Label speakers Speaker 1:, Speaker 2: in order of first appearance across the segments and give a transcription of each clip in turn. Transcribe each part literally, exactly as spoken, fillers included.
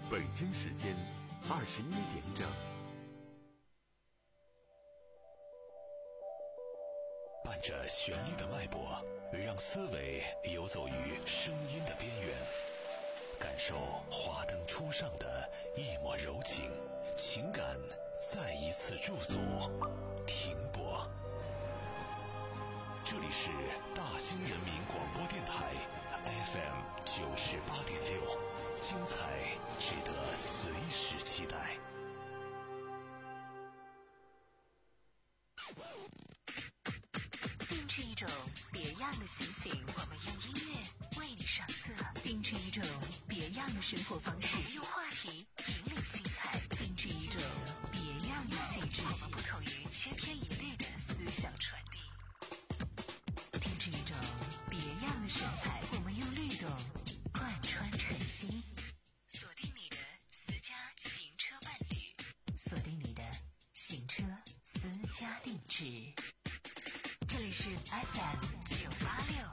Speaker 1: 北京时间二十一点整。
Speaker 2: 伴着旋律的脉搏，让思维游走于声音的边缘，感受华灯初上的一抹柔情，情感再一次驻足停泊。这里是大兴人民广播电台 F M 九十八点六，精彩值得随时期待。
Speaker 3: 定制一种别样的心情，我们用音乐为你上色；定制一种别样的生活方式，我们用话题引领精彩；定制一种别样的气质，我们不同于千篇一律的思想传递；定制一种别样的神采，我们用律动贯穿晨曦。锁定你的私家行车伴侣，锁定你的行车私家定制。这里是 F M 九八六。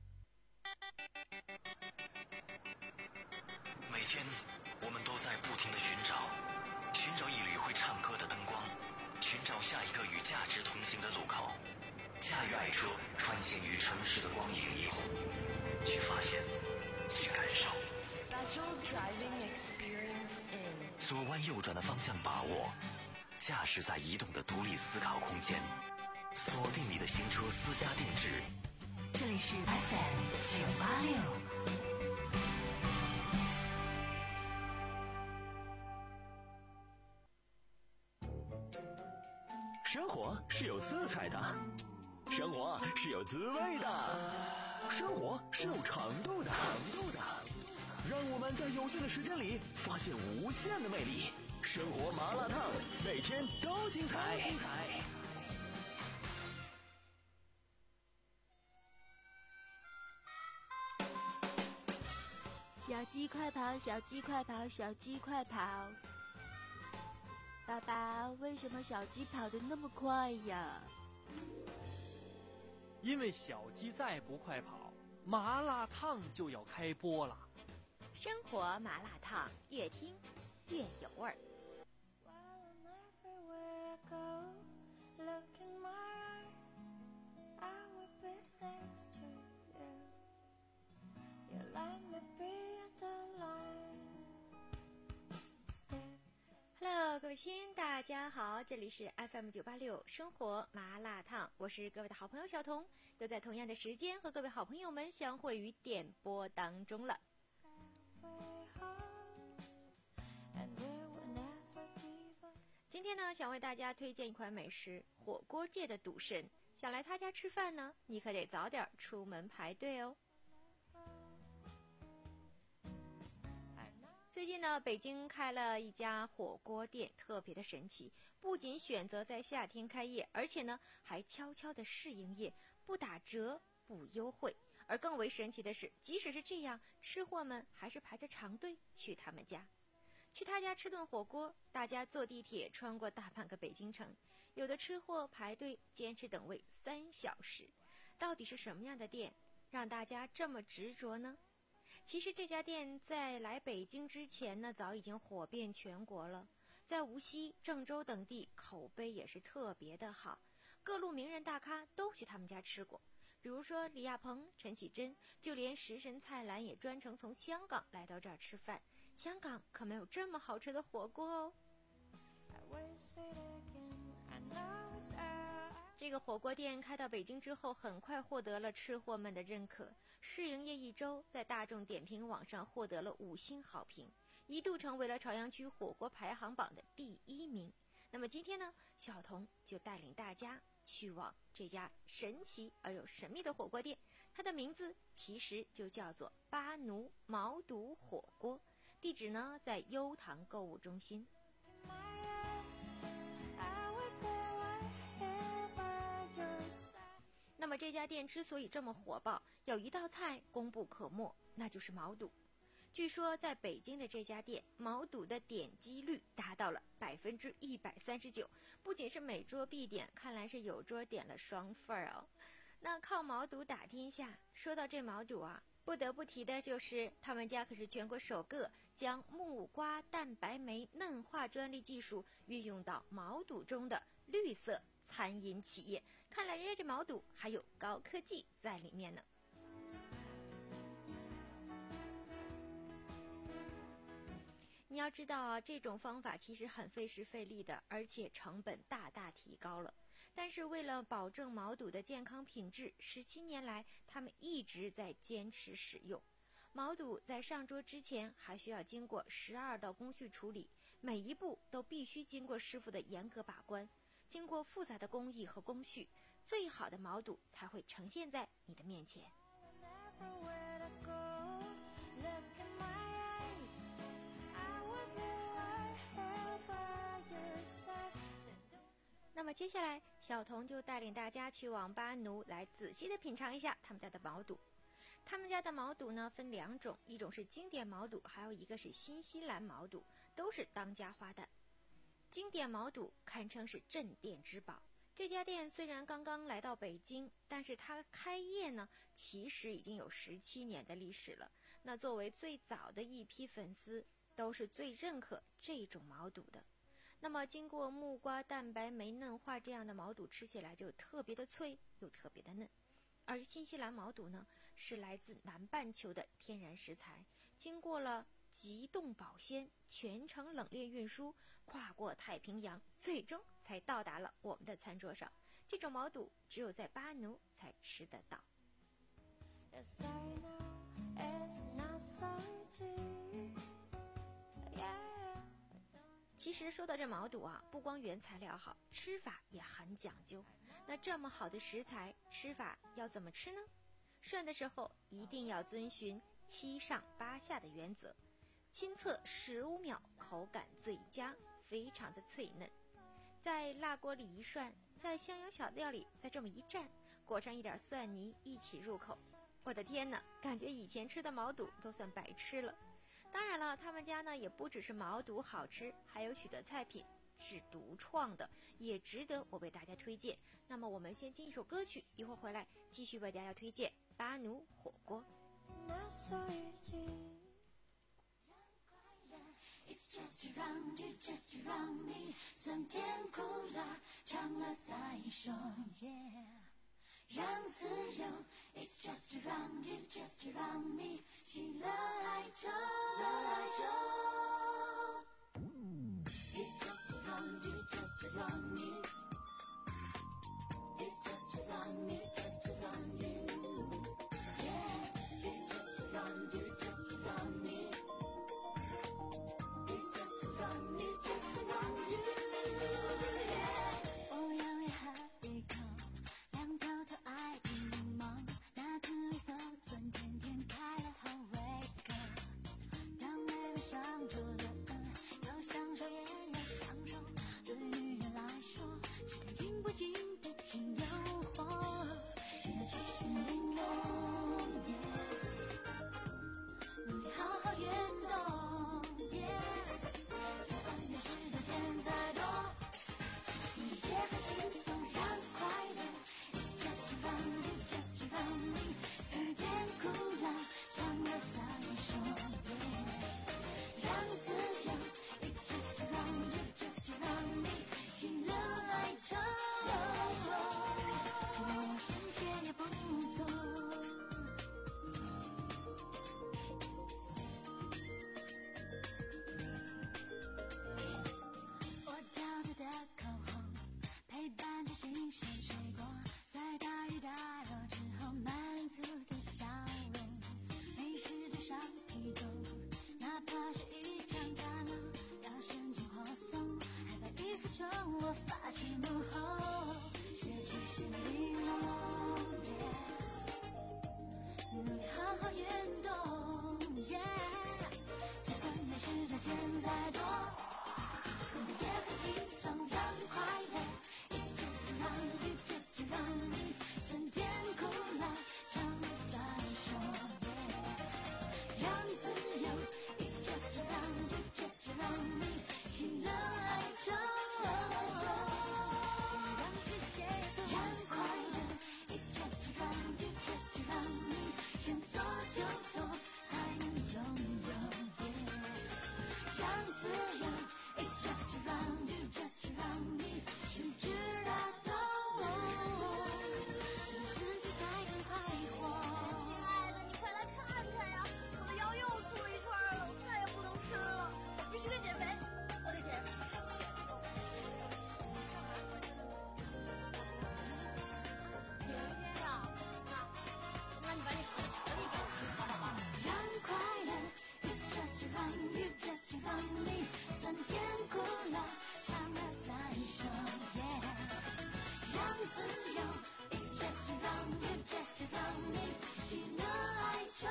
Speaker 2: 每天我们都在不停地寻找，寻找一缕会唱歌的灯光，寻找下一个与价值同行的路口。驾驭爱车，穿行于城市的光影霓虹，去发现，去感受。
Speaker 4: Special driving experience in
Speaker 2: 左弯右转的方向把握，驾驶在移动的独立思考空间。锁定你的行车私家定制，
Speaker 3: 这里是 F M 九八六。
Speaker 5: 生活是有色彩的，生活是有滋味的，生活是有长度的，长度的。让我们在有限的时间里发现无限的魅力。生活麻辣烫，每天都精彩，精彩。
Speaker 6: 小鸡快跑，小鸡快跑，小鸡快跑！爸爸，为什么小鸡跑得那么快呀？
Speaker 7: 因为小鸡再不快跑，麻辣烫就要开播了。
Speaker 6: 生活麻辣烫，越听越有味儿。Hello， 各位亲，大家好，这里是 F M 九八六生活麻辣烫，我是各位的好朋友小彤，都在同样的时间和各位好朋友们相会于点播当中了。今天呢，想为大家推荐一款美食，火锅界的赌神，想来他家吃饭呢，你可得早点出门排队哦。最近呢，北京开了一家火锅店，特别的神奇，不仅选择在夏天开业，而且呢还悄悄的试营业，不打折不优惠。而更为神奇的是，即使是这样，吃货们还是排着长队去他们家。去他家吃顿火锅，大家坐地铁穿过大半个北京城，有的吃货排队坚持等位三小时。到底是什么样的店让大家这么执着呢？其实这家店在来北京之前呢，早已经火遍全国了，在无锡、郑州等地口碑也是特别的好，各路名人大咖都去他们家吃过，比如说李亚鹏、陈绮贞，就连食神蔡澜也专程从香港来到这儿吃饭。香港可没有这么好吃的火锅哦。这个火锅店开到北京之后，很快获得了吃货们的认可，试营业一周，在大众点评网上获得了五星好评，一度成为了朝阳区火锅排行榜的第一名。那么今天呢，小彤就带领大家去往这家神奇而又神秘的火锅店，它的名字其实就叫做巴奴毛肚火锅，地址呢在优唐购物中心。那么这家店之所以这么火爆，有一道菜功不可没，那就是毛肚。据说在北京的这家店，毛肚的点击率达到了百分之一百三十九，不仅是每桌必点，看来是有桌点了双份哦。那靠毛肚打天下，说到这毛肚啊，不得不提的就是他们家可是全国首个将木瓜蛋白酶嫩化专利技术运用到毛肚中的绿色餐饮企业。看来人家这毛肚还有高科技在里面呢。你要知道啊，这种方法其实很费时费力的，而且成本大大提高了。但是为了保证毛肚的健康品质，十七年来他们一直在坚持使用。毛肚在上桌之前还需要经过十二道工序处理，每一步都必须经过师傅的严格把关，经过复杂的工艺和工序，最好的毛肚才会呈现在你的面前。那么接下来小童就带领大家去往巴奴来仔细的品尝一下他们家的毛肚。他们家的毛肚呢分两种，一种是经典毛肚，还有一个是新西兰毛肚，都是当家花旦。经典毛肚堪称是镇店之宝，这家店虽然刚刚来到北京，但是它开业呢其实已经有十七年的历史了。那作为最早的一批粉丝，都是最认可这种毛肚的。那么经过木瓜蛋白酶嫩化，这样的毛肚吃起来就特别的脆又特别的嫩。而新西兰毛肚呢，是来自南半球的天然食材，经过了急冻保鲜、全程冷链运输，跨过太平洋，最终才到达了我们的餐桌上。这种毛肚只有在巴奴才吃得到。Yes, I know, it's not so easy. Yeah. 其实说到这毛肚啊，不光原材料好，吃法也很讲究。那这么好的食材，吃法要怎么吃呢？涮的时候一定要遵循七上八下的原则，亲测十五秒，口感最佳，非常的脆嫩。在辣锅里一涮，在香油小料里再这么一蘸，裹上一点蒜泥一起入口。我的天哪，感觉以前吃的毛肚都算白吃了。当然了，他们家呢也不只是毛肚好吃，还有许多菜品是独创的，也值得我为大家推荐。那么我们先听一首歌曲，一会儿回来继续为大家推荐巴奴火锅。
Speaker 8: It's just around you, just around me， 酸甜苦辣尝了再说 ，Yeah， 让自由。It's just around you, just around me， 喜乐哀愁，乐哀愁。It's just around you, just around me， It's just around me, just around you，Yeah， It's just around you, just around me。It's just around me, just around you, yeah。 我要也喝一口，两头都爱的柠檬，那滋味酸酸甜甜开了后胃口。当美味上桌的要享受也要享受，对于人来说是个禁不禁的情诱惑，心的曲线玲珑，努力好好运动。 让你酸甜苦辣尝了再说。Yeah， 让自由 It's just around you, just around me， 喜怒哀愁。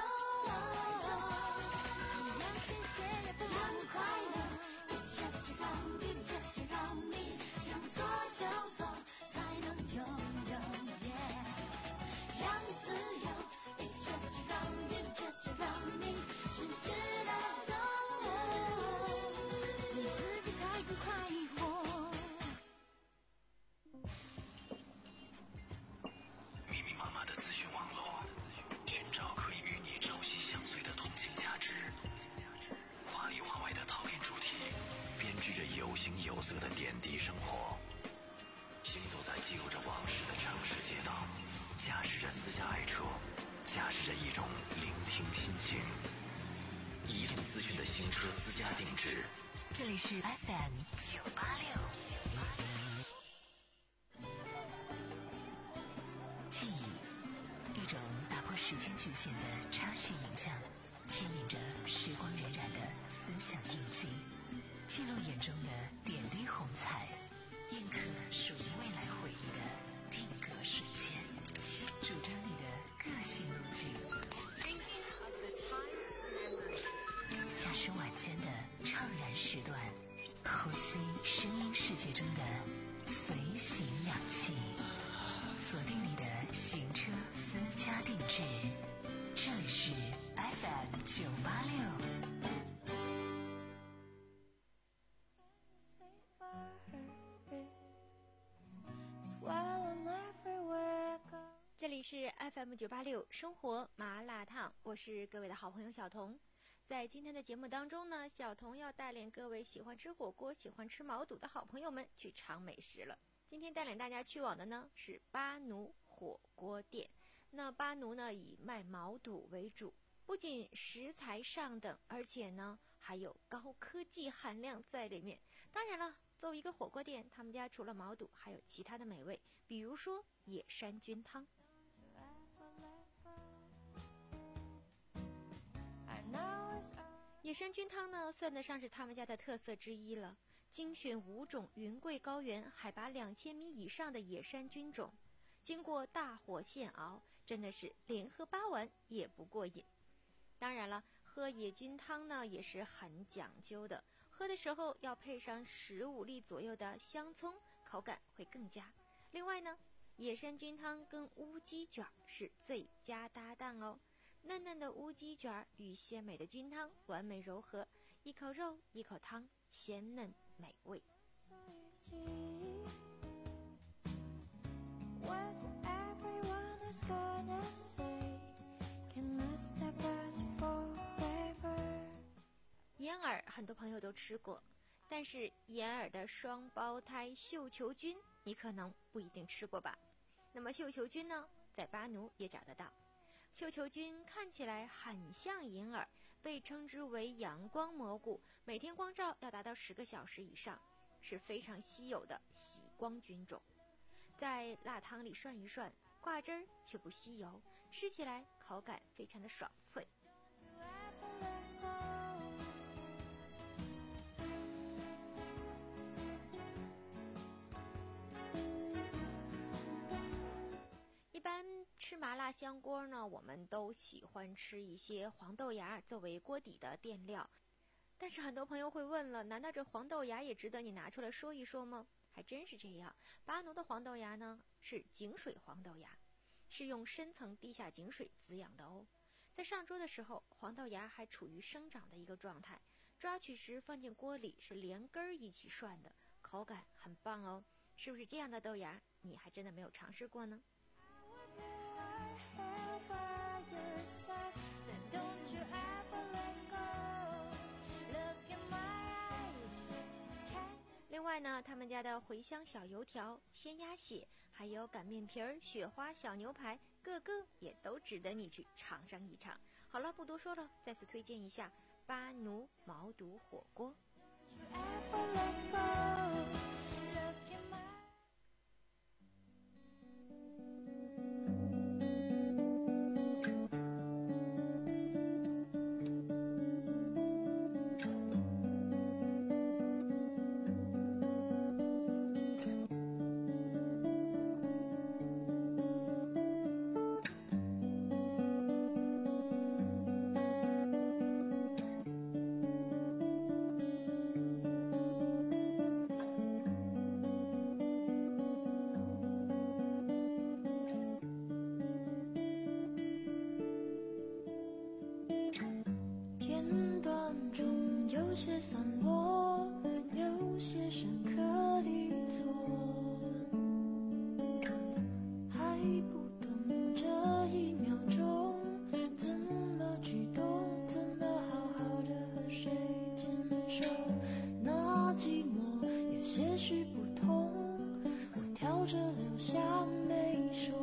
Speaker 8: 让世界也不让快乐 It's just around you, just around me， 想做就做才能拥有。Yeah， 让自由 It's just around you, just around me， 是值得拥有，做自己才更快活。
Speaker 2: 密密麻麻的资讯网络，寻找可以与你朝夕相随的同性价值，话里话外的讨厌主题，编织着有形有色的点滴生活。行走在记录着往事的城市街道，驾驶着私家爱车，驾驶着一种聆听心情。移动资讯的新车私家定制，
Speaker 3: 这里是 F M 九八六。记忆，一种打破时间局限的插叙影像，牵引着时光荏苒的思想印记，记录眼中的点滴红彩，印刻属于未来回忆的定格瞬间，主张你的个性路径。驾驶晚间的怅然时段，呼吸声音世界中的随行氧气，锁定你的行车私家定制，这里是 F M 九八六。
Speaker 6: 这里是 F M 九八六生活麻辣烫，我是各位的好朋友小童。在今天的节目当中呢，小童要带领各位喜欢吃火锅、喜欢吃毛肚的好朋友们去尝美食了。今天带领大家去往的呢是巴奴火锅店。那巴奴呢以卖毛肚为主，不仅食材上等，而且呢还有高科技含量在里面。当然了，作为一个火锅店，他们家除了毛肚还有其他的美味，比如说野山菌汤。野山菌汤呢，算得上是他们家的特色之一了。精选五种云贵高原、海拔两千米以上的野山菌种，经过大火现熬，真的是连喝八碗也不过瘾。当然了，喝野菌汤呢也是很讲究的，喝的时候要配上十五粒左右的香葱，口感会更佳。另外呢，野山菌汤跟乌鸡卷是最佳搭档哦。嫩嫩的乌鸡卷与鲜美的菌汤完美柔合，一口肉一口汤，鲜嫩美味。燕耳很多朋友都吃过，但是燕耳的双胞胎绣球菌你可能不一定吃过吧。那么绣球菌呢，在巴奴也找得到。绣球菌看起来很像银耳，被称之为阳光蘑菇，每天光照要达到十个小时以上，是非常稀有的喜光菌种。在辣汤里涮一涮，挂汁儿却不吸油，吃起来口感非常的爽脆。一般吃麻辣香锅呢，我们都喜欢吃一些黄豆芽作为锅底的垫料。但是很多朋友会问了，难道这黄豆芽也值得你拿出来说一说吗？还真是这样。巴奴的黄豆芽呢是井水黄豆芽，是用深层地下井水滋养的哦。在上桌的时候，黄豆芽还处于生长的一个状态，抓取时放进锅里是连根儿一起涮的，口感很棒哦。是不是这样的豆芽你还真的没有尝试过呢？另外呢，他们家的茴香小油条、鲜鸭血，还有擀面皮儿、雪花小牛排，个个也都值得你去尝上一尝。好了，不多说了，再次推荐一下巴奴毛肚火锅。
Speaker 8: 些散落，有些深刻的错，还不懂这一秒钟怎么举动，怎么好好的和谁牵手。那寂寞有些许不同，我挑着留下没说。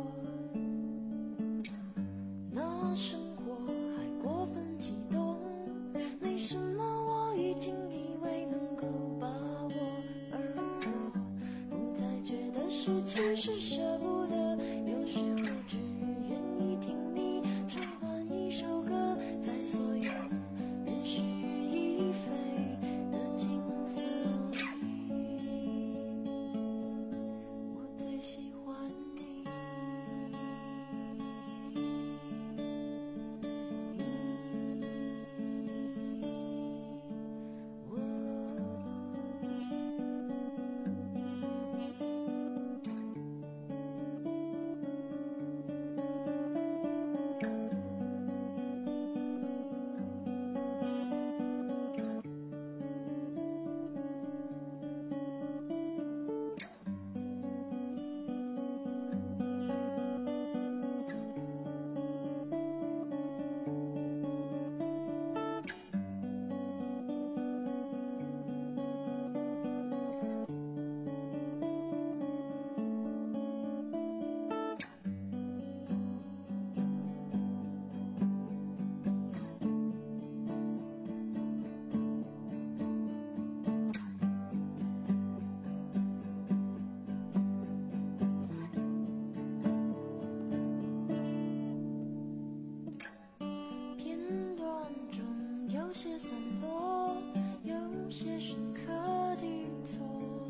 Speaker 8: 那生活还过分激动，没什么我已经以为能够把握，而我不再觉得失去是舍不得，有时候只愿意听你唱完一首歌，在所有人事已非的景色里，我最喜欢你。片段中有些散落，有些深刻的错，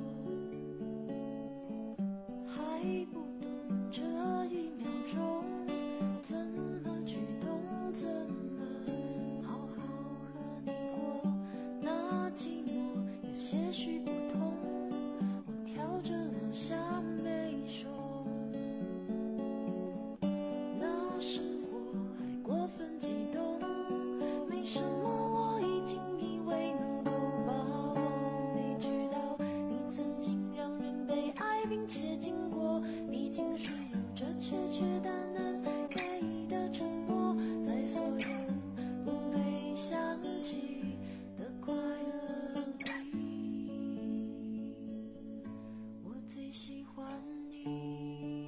Speaker 8: 还不懂这一秒钟怎么举动，怎么好好和你过。那寂寞有些许不同，我挑着留下没说。那生活还过分激动，没什么我已经以为能够把握，没知道你曾经让人被爱并且经过，毕竟是有着确确淡淡给的沉默，在所有不被想起的快乐里，我最喜欢你。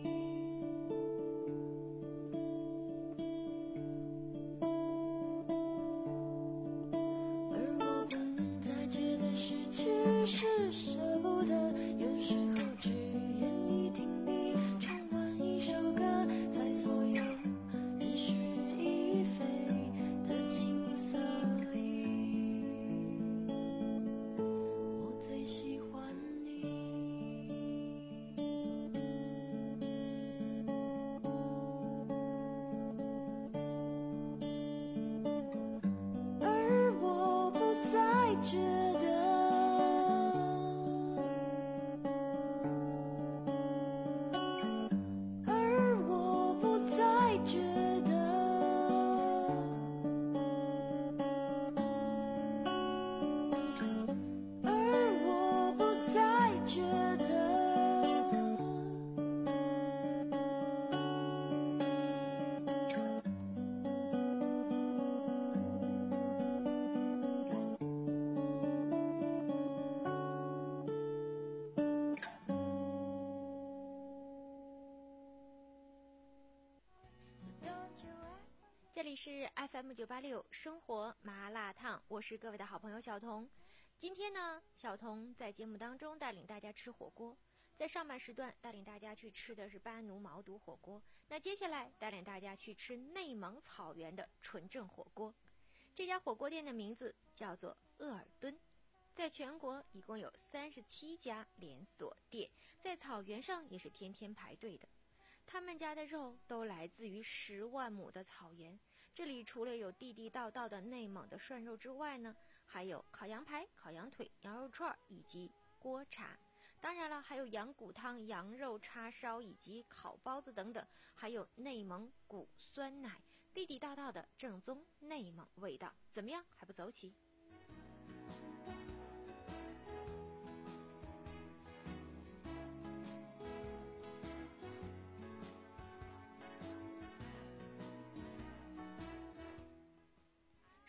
Speaker 8: 而我不再觉得失去是舍不得，有时候只愿意听你唱完一首歌，在所有人事已非的景色里，我最喜欢你。而我不再觉得，而我不再觉得，而我不再觉得。
Speaker 6: 这里是 F M 九八六生活麻辣烫，我是各位的好朋友小彤。今天呢，小彤在节目当中带领大家吃火锅，在上半时段带领大家去吃的是巴奴毛肚火锅，那接下来带领大家去吃内蒙草原的纯正火锅。这家火锅店的名字叫做鄂尔敦，在全国一共有三十七家连锁店，在草原上也是天天排队的。他们家的肉都来自于十万亩的草原，这里除了有地地道道的内蒙的涮肉之外呢，还有烤羊排、烤羊腿、羊肉串以及锅茶。当然了，还有羊骨汤、羊肉叉烧以及烤包子等等，还有内蒙古酸奶，地地道道的正宗内蒙味道。怎么样，还不走起？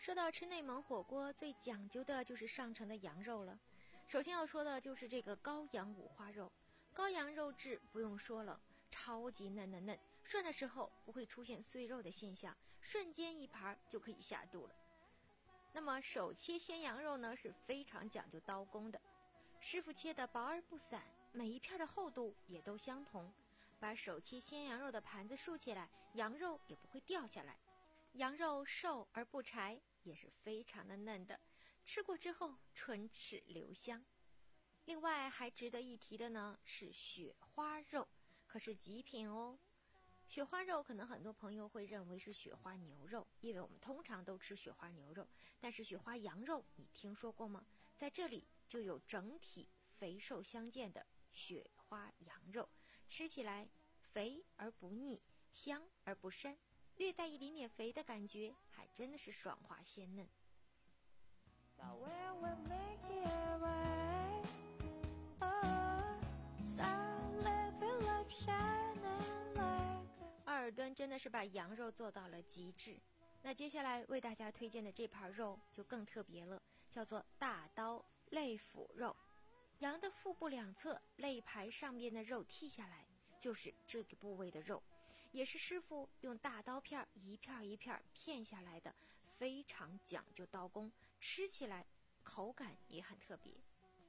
Speaker 6: 说到吃内蒙火锅，最讲究的就是上乘的羊肉了。首先要说的就是这个羔羊五花肉。羔羊肉质不用说了，超级嫩嫩嫩，涮的时候不会出现碎肉的现象，瞬间一盘就可以下肚了。那么手切鲜羊肉呢是非常讲究刀工的，师傅切的薄而不散，每一片的厚度也都相同。把手切鲜羊肉的盘子竖起来，羊肉也不会掉下来。羊肉瘦而不柴，也是非常的嫩的，吃过之后唇齿留香。另外还值得一提的呢是雪花肉，可是极品哦。雪花肉可能很多朋友会认为是雪花牛肉，因为我们通常都吃雪花牛肉，但是雪花羊肉你听说过吗？在这里就有整体肥瘦相间的雪花羊肉，吃起来肥而不腻，香而不膻，略带一点点肥的感觉，还真的是爽滑鲜嫩。鄂尔敦真的是把羊肉做到了极致。那接下来为大家推荐的这盘肉就更特别了，叫做大刀肋腹肉。羊的腹部两侧肋排上边的肉剔下来，就是这个部位的肉，也是师傅用大刀片一片一片片下来的，非常讲究刀工，吃起来口感也很特别。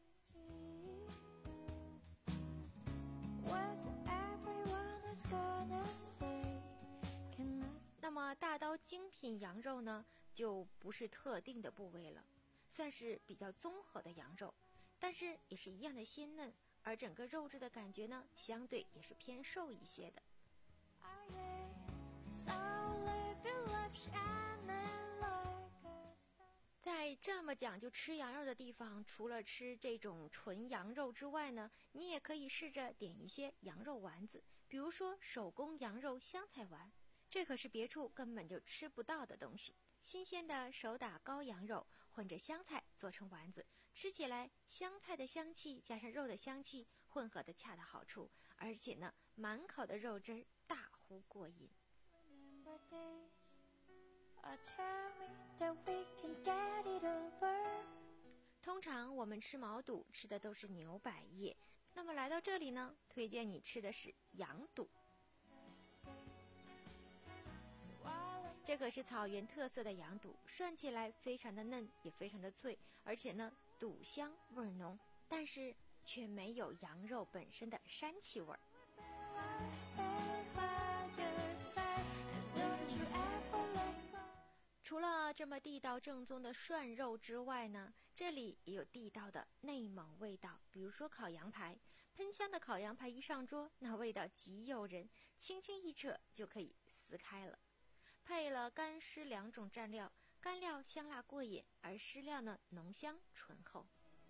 Speaker 6: 那么大刀精品羊肉呢，就不是特定的部位了，算是比较综合的羊肉，但是也是一样的鲜嫩，而整个肉质的感觉呢，相对也是偏瘦一些的。在这么讲究吃羊肉的地方，除了吃这种纯羊肉之外呢，你也可以试着点一些羊肉丸子，比如说手工羊肉香菜丸，这可是别处根本就吃不到的东西。新鲜的手打羔羊肉混着香菜做成丸子，吃起来香菜的香气加上肉的香气混合的恰到好处，而且呢满口的肉汁儿大呼过瘾。通常我们吃毛肚吃的都是牛百叶，那么来到这里呢，推荐你吃的是羊肚。这可是草原特色的羊肚，涮起来非常的嫩，也非常的脆，而且呢肚香味浓，但是却没有羊肉本身的膻气味儿。除了这么地道正宗的涮肉之外呢，这里也有地道的内蒙味道，比如说烤羊排，喷香的烤羊排一上桌，那味道极诱人，轻轻一扯就可以撕开了。配了干湿两种蘸料，干料香辣过瘾，而湿料呢浓香醇厚。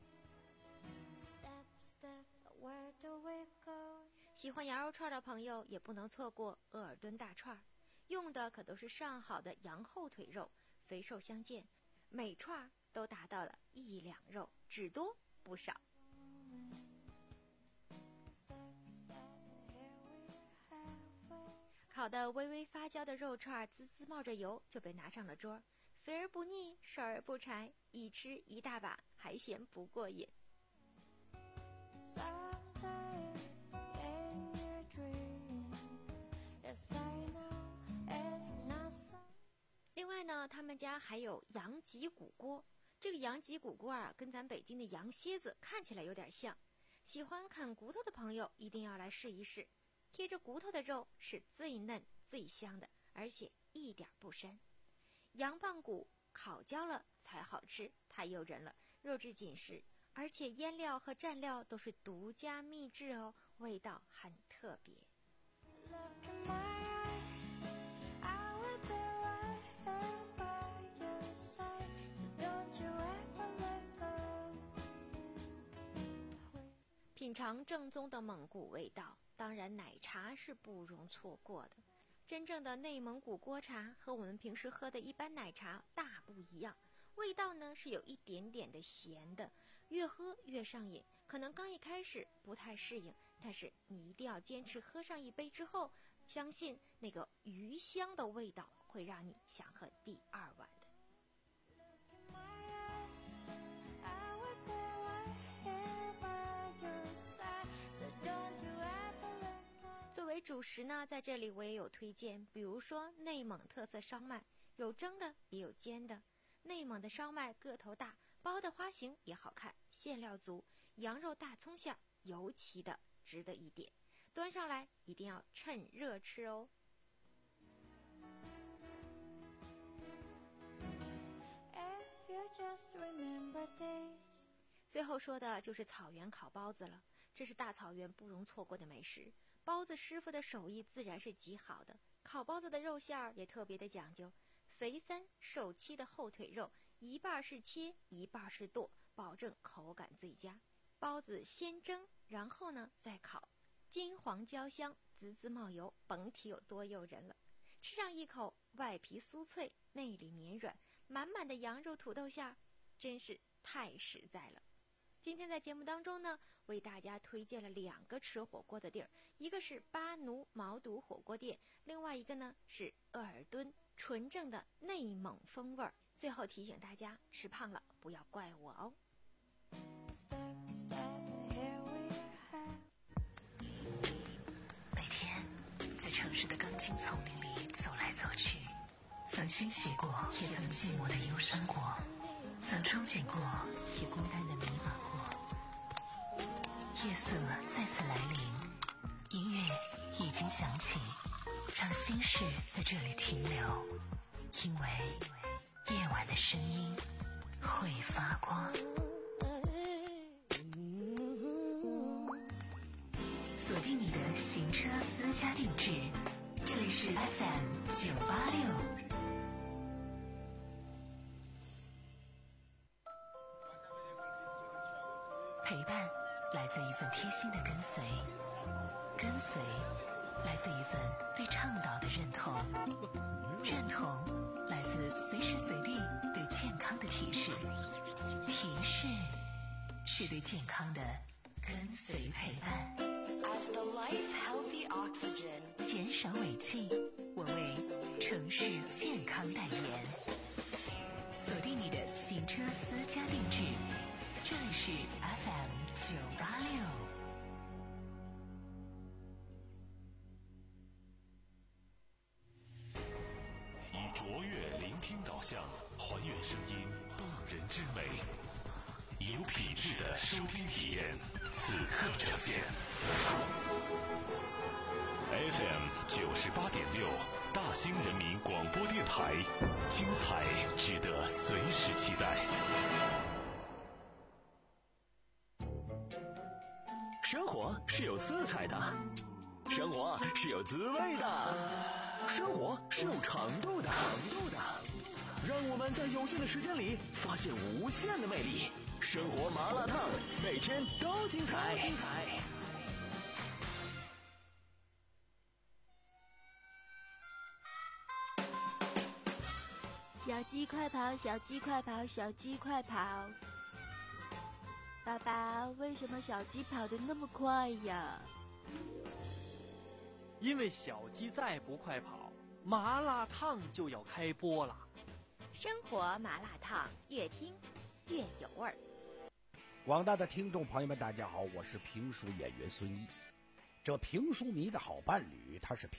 Speaker 6: 喜欢羊肉串的朋友也不能错过鄂尔敦大串，用的可都是上好的羊后腿肉，肥瘦相间，每串都达到了一两肉，只多不少。烤的微微发焦的肉串滋滋冒着油就被拿上了桌，肥而不腻，瘦而不柴，一吃一大把，还嫌不过瘾。另外呢，他们家还有羊脊骨锅，这个羊脊骨锅啊，跟咱北京的羊蝎子看起来有点像，喜欢啃骨头的朋友一定要来试一试。贴着骨头的肉是最嫩最香的，而且一点不膻。羊棒骨烤焦了才好吃，太诱人了，肉质紧实，而且腌料和蘸料都是独家秘制哦，味道很特别。品尝正宗的蒙古味道，当然奶茶是不容错过的。真正的内蒙古锅茶和我们平时喝的一般奶茶大不一样，味道呢是有一点点的咸的，越喝越上瘾。可能刚一开始不太适应，但是你一定要坚持喝上一杯之后，相信那个鱼香的味道会让你想喝第二碗的。 食呢，在这里我也有推荐，比如说内蒙特色烧麦，有蒸的也有煎的。内蒙的烧麦个头大，包的花型也好看，馅料足，羊肉大葱馅，尤其的值得一点。端上来一定要趁热吃哦。最后说的就是草原烤包子了，这是大草原不容错过的美食。包子师傅的手艺自然是极好的，烤包子的肉馅儿也特别的讲究，肥三瘦七的后腿肉，一半是切，一半是剁，保证口感最佳。包子先蒸，然后呢再烤，金黄焦香，滋滋冒油，甭提有多诱人了。吃上一口，外皮酥脆，内里绵软，满满的羊肉土豆馅，真是太实在了。今天在节目当中呢，为大家推荐了两个吃火锅的地儿，一个是巴奴毛肚火锅店，另外一个呢是鄂尔敦，纯正的内蒙风味儿。最后提醒大家，吃胖了不要怪我哦。
Speaker 3: 每天在城市的钢筋丛林里走来走去，曾欣喜过，也曾寂寞的忧伤过，曾憧憬过，也孤单的迷茫过。夜色再次来临，音乐已经响起，让心事在这里停留，因为夜晚的声音会发光。锁定你的行车私家定制，这里是 F M 九八六。陪伴来自一份贴心的跟随，跟随来自一份对倡导的认同，认同来自随时随地对健康的提示，提示是对健康的跟随陪伴。
Speaker 4: As the life healthy oxygen，
Speaker 3: 减少尾气，我为城市健康代言。锁定你的行车私家定制，这里是 F M 九八六。
Speaker 2: 以卓越聆听导向，还原声音动人之美，以有品质的收听体验，此刻呈现。F M 九十八点六，大兴人民广播电台，精彩值得随时期待。
Speaker 5: 生活是有色彩的，生活是有滋味的，生活是有长度的，长度的。让我们在有限的时间里发现无限的魅力。生活麻辣烫，每天都精彩。精彩。
Speaker 9: 小鸡快跑，小鸡快跑，小鸡快跑！爸爸，为什么小鸡跑得那么快呀？
Speaker 7: 因为小鸡再不快跑，麻辣烫就要开播了。
Speaker 6: 生活麻辣烫，越听越有味儿。
Speaker 10: 广大的听众朋友们，大家好，我是评书演员孙一。这评书迷的好伴侣，他是评